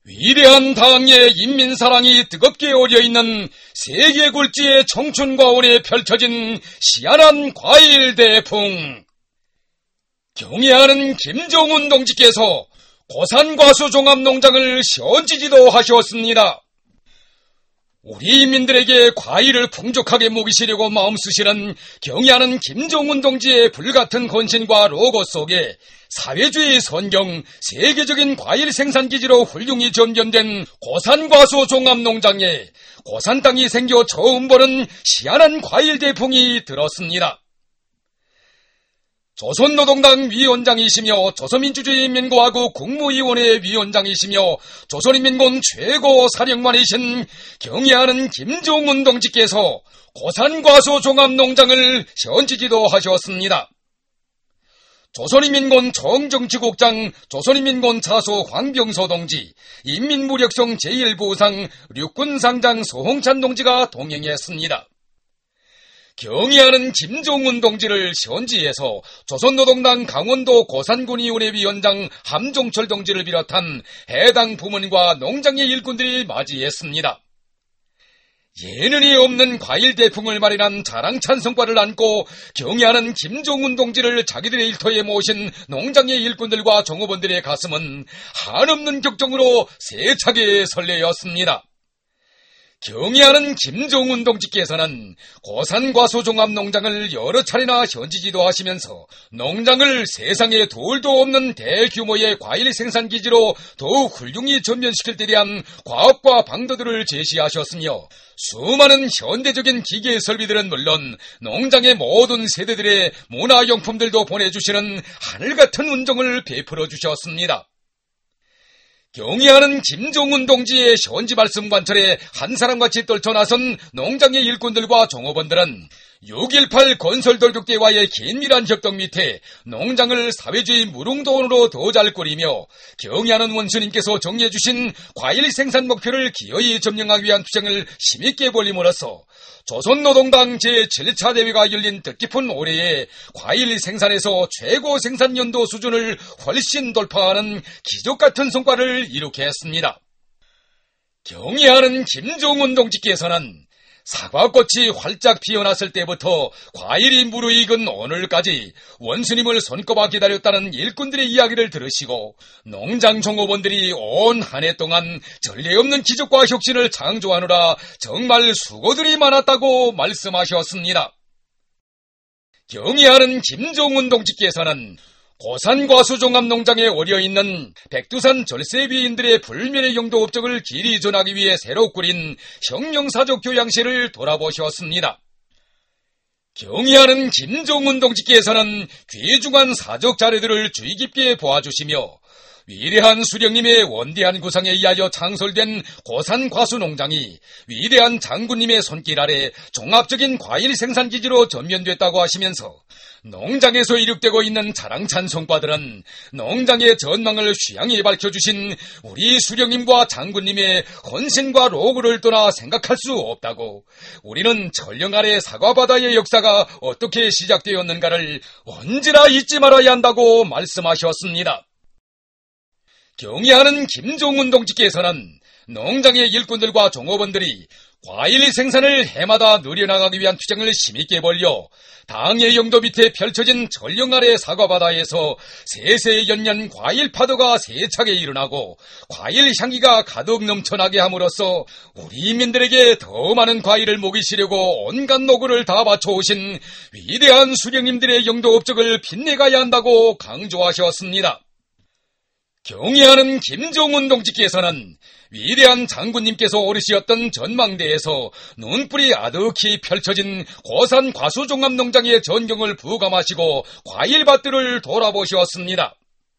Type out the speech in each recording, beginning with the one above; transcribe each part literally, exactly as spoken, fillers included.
위대한 당의 인민사랑이 뜨겁게 어려있는 세계 굴지의 청춘과원에 펼쳐진 시안한 과일대풍. 경애하는 김정은 동지께서 고산과수종합농장을 시원지지도 하셨습니다. 우리 인민들에게 과일을 풍족하게 먹이시려고 마음쓰시는 경애하는 김정은 동지의 불같은 헌신과 로고 속에 사회주의 선경 세계적인 과일 생산기지로 훌륭히 전전된 고산과수 종합농장에 고산 땅이 생겨 처음 보는 시안한 과일 대풍이 들었습니다. 조선노동당 위원장이시며 조선민주주의인민공화국 국무위원회 위원장이시며 조선인민군 최고 사령관이신 경애하는 김정은 동지께서 고산과수 종합농장을 시원지지도 하셨습니다. 조선인민군 총정치국장 조선인민군 차수 황병서 동지, 인민무력성 제일 부상 육군상장 소홍찬 동지가 동행했습니다. 경애하는 김정은 동지를 시원지에서 조선노동당 강원도 고산군위원회 위원장 함종철 동지를 비롯한 해당 부문과 농장의 일꾼들이 맞이했습니다. 예능이 없는 과일 대풍을 마련한 자랑찬 성과를 안고 경애하는 김정은 동지를 자기들의 일터에 모신 농장의 일꾼들과 종업원들의 가슴은 한없는 격정으로 세차게 설레었습니다. 경애하는 김정은 동지께서는 고산과수종합농장을 여러 차례나 현지지도 하시면서 농장을 세상에 도울도 없는 대규모의 과일 생산기지로 더욱 훌륭히 전면시킬 때 대한 과업과 방도들을 제시하셨으며 수많은 현대적인 기계 설비들은 물론 농장의 모든 세대들의 문화용품들도 보내주시는 하늘같은 운정을 베풀어 주셨습니다. 경애하는 김정은 동지의 현지 말씀 관철에 한 사람같이 떨쳐나선 농장의 일꾼들과 종업원들은 육일팔 건설돌격대와의 긴밀한 협동 밑에 농장을 사회주의 무릉도원으로 더 잘 꾸리며 경애하는 원수님께서 정해주신 과일 생산 목표를 기어이 점령하기 위한 투쟁을 힘있게 벌림으로써 조선노동당 제칠 차 대회가 열린 뜻깊은 올해에 과일 생산에서 최고 생산 연도 수준을 훨씬 돌파하는 기적같은 성과를 이룩해 했습니다. 경애하는 김정은 동지께서는 사과꽃이 활짝 피어났을 때부터 과일이 무르익은 오늘까지 원수님을 손꼽아 기다렸다는 일꾼들의 이야기를 들으시고 농장 종업원들이 온 한 해 동안 전례 없는 기적과 혁신을 창조하느라 정말 수고들이 많았다고 말씀하셨습니다. 경애하는 김정은 동지께서는 고산과수종합농장에 어려있는 백두산 절세비인들의 불멸의 용도 업적을 길이 전하기 위해 새로 꾸린 혁명사적 교양실을 돌아보셨습니다. 경애하는 김정은 동지께서는 귀중한 사적 자료들을 주의 깊게 보아주시며 위대한 수령님의 원대한 구상에 의하여 창설된 고산과수농장이 위대한 장군님의 손길 아래 종합적인 과일 생산기지로 전면됐다고 하시면서 농장에서 이룩되고 있는 자랑찬 성과들은 농장의 전망을 취향히 밝혀주신 우리 수령님과 장군님의 헌신과 로고를 떠나 생각할 수 없다고, 우리는 전령 아래 사과바다의 역사가 어떻게 시작되었는가를 언제나 잊지 말아야 한다고 말씀하셨습니다. 경애하는 김정은 동지께서는 농장의 일꾼들과 종업원들이 과일 생산을 해마다 늘려나가기 위한 투쟁을 힘있게 벌려 당의 영도 밑에 펼쳐진 전령 아래 사과바다에서 세세 연년 과일 파도가 세차게 일어나고 과일 향기가 가득 넘쳐나게 함으로써 우리 인민들에게 더 많은 과일을 먹이시려고 온갖 노고를 다 바쳐오신 위대한 수령님들의 영도 업적을 빛내가야 한다고 강조하셨습니다. 경애하는 김정은 동지께서는 위대한 장군님께서 오르시었던 전망대에서 눈뿔이 아득히 펼쳐진 고산 과수종합농장의 전경을 부감하시고 과일밭들을 돌아보셨습니다.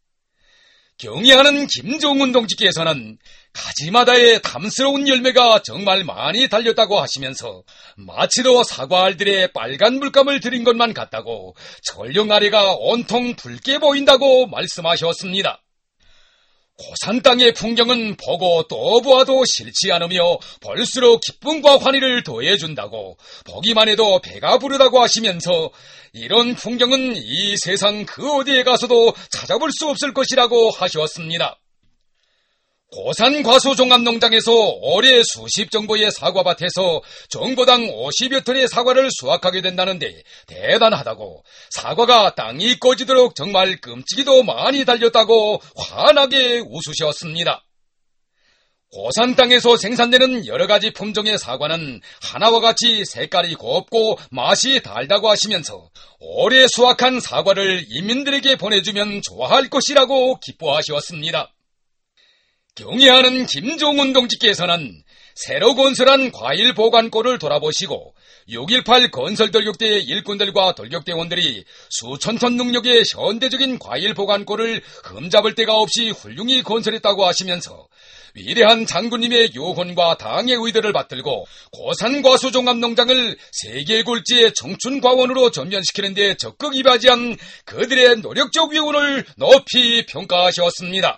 경애하는 김정은 동지께서는 가지마다의 탐스러운 열매가 정말 많이 달렸다고 하시면서 마치도 사과알들의 빨간 물감을 들인 것만 같다고 전령 아래가 온통 붉게 보인다고 말씀하셨습니다. 고산 땅의 풍경은 보고 또 보아도 싫지 않으며 볼수록 기쁨과 환희를 더해준다고, 보기만 해도 배가 부르다고 하시면서 이런 풍경은 이 세상 그 어디에 가서도 찾아볼 수 없을 것이라고 하셨습니다. 고산 과수종합농장에서 올해 수십 정도의 사과밭에서 정보당 오십여 톤의 사과를 수확하게 된다는데 대단하다고, 사과가 땅이 꺼지도록 정말 끔찍이도 많이 달렸다고 환하게 웃으셨습니다. 고산 땅에서 생산되는 여러가지 품종의 사과는 하나와 같이 색깔이 곱고 맛이 달다고 하시면서 올해 수확한 사과를 인민들에게 보내주면 좋아할 것이라고 기뻐하셨습니다. 경애하는 김종훈 동지께서는 새로 건설한 과일 보관고를 돌아보시고 육일팔 건설 돌격대의 일꾼들과 돌격대원들이 수천 톤 능력의 현대적인 과일 보관고를 흠잡을 데가 없이 훌륭히 건설했다고 하시면서 위대한 장군님의 요혼과 당의 의도를 받들고 고산과수종합농장을 세계 굴지의 청춘과원으로 전면시키는 데 적극 임하지한 그들의 노력적 위훈을 높이 평가하셨습니다.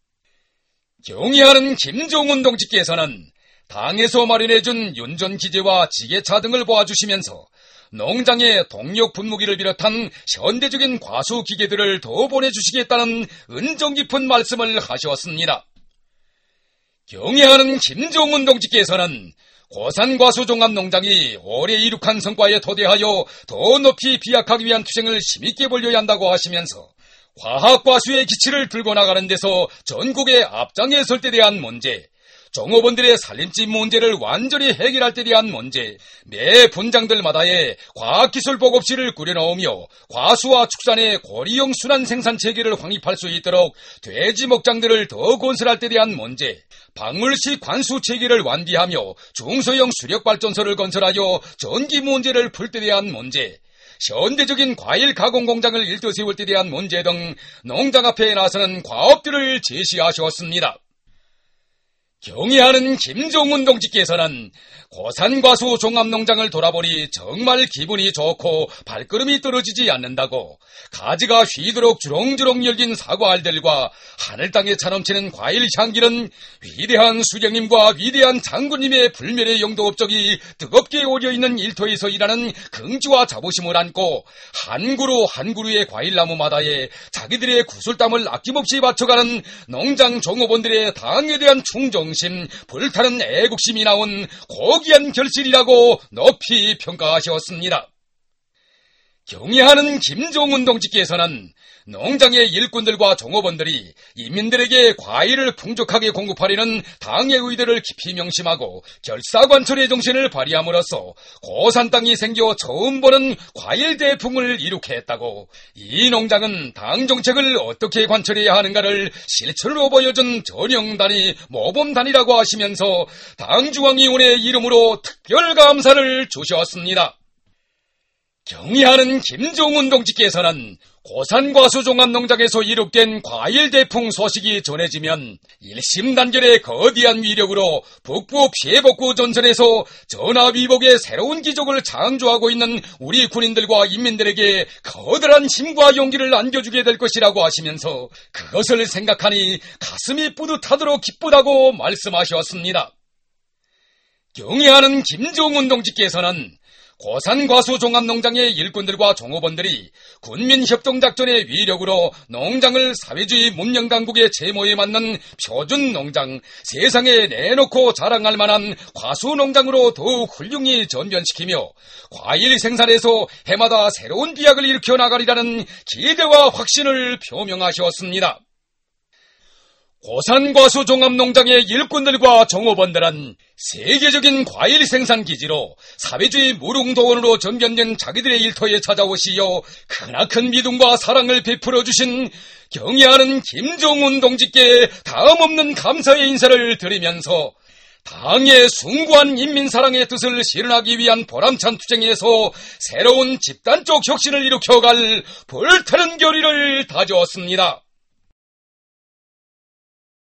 경의하는 김종훈 동지께서는 당에서 마련해준 윤전기재와 지게차 등을 보아주시면서 농장의 동력 분무기를 비롯한 현대적인 과수기계들을 더 보내주시겠다는 은정 깊은 말씀을 하셨습니다. 경의하는 김종훈 동지께서는 고산과수종합농장이 올해 이룩한 성과에 토대하여 더 높이 비약하기 위한 투쟁을 힘있게 벌여야 한다고 하시면서 과학과수의 기치를 들고 나가는 데서 전국의 앞장에 설 때 대한 문제, 종업원들의 살림집 문제를 완전히 해결할 때 대한 문제, 매 분장들마다의 과학기술 보급실을 꾸려놓으며 과수와 축산의 고리형 순환 생산 체계를 확립할 수 있도록 돼지 목장들을 더 건설할 때 대한 문제, 박물식 관수 체계를 완비하며 중소형 수력발전소를 건설하여 전기 문제를 풀 때 대한 문제, 현대적인 과일 가공 공장을 일떠 세울 때 대한 문제 등 농장 앞에 나서는 과업들을 제시하셨습니다. 경의하는 김종훈 동지께서는 고산과수 종합농장을 돌아보니 정말 기분이 좋고 발걸음이 떨어지지 않는다고, 가지가 휘도록 주렁주렁 열린 사과알들과 하늘 땅에 차넘치는 과일 향기는 위대한 수령님과 위대한 장군님의 불멸의 영도 업적이 뜨겁게 오려있는 일터에서 일하는 긍지와 자부심을 안고 한 그루 한 그루의 과일나무마다에 자기들의 구슬땀을 아낌없이 바쳐가는 농장 종업원들의 당에 대한 충정심, 불타는 애국심이 나온 고귀한 결실이라고 높이 평가하셨습니다. 경의하는 김종훈 동지께서는 농장의 일꾼들과 종업원들이 인민들에게 과일을 풍족하게 공급하려는 당의 의도를 깊이 명심하고 결사관철의 정신을 발휘함으로써 고산 땅이 생겨 처음 보는 과일 대풍을 이룩해 했다고, 이 농장은 당 정책을 어떻게 관철해야 하는가를 실천으로 보여준 전형단위, 모범단위라고 하시면서 당중앙위원회 이름으로 특별 감사를 주셨습니다. 경의하는 김종훈 동지께서는 고산과수종합농장에서 이룩된 과일 대풍 소식이 전해지면 일심단결의 거대한 위력으로 북부 피해복구 전선에서 전화위복의 새로운 기적을 창조하고 있는 우리 군인들과 인민들에게 커다란 힘과 용기를 안겨주게 될 것이라고 하시면서 그것을 생각하니 가슴이 뿌듯하도록 기쁘다고 말씀하셨습니다. 경의하는 김종훈 동지께서는 고산과수종합농장의 일꾼들과 종업원들이 군민협동작전의 위력으로 농장을 사회주의 문명당국의 제모에 맞는 표준농장, 세상에 내놓고 자랑할 만한 과수농장으로 더욱 훌륭히 전변시키며 과일 생산에서 해마다 새로운 비약을 일으켜 나가리라는 기대와 확신을 표명하셨습니다. 고산과수종합농장의 일꾼들과 종업원들은 세계적인 과일 생산 기지로 사회주의 무릉도원으로 전변된 자기들의 일터에 찾아오시어 크나큰 믿음과 사랑을 베풀어 주신 경의하는 김종훈 동지께 다음없는 감사의 인사를 드리면서 당의 숭고한 인민사랑의 뜻을 실현하기 위한 보람찬 투쟁에서 새로운 집단적 혁신을 일으켜갈 불타는 결의를 다졌습니다.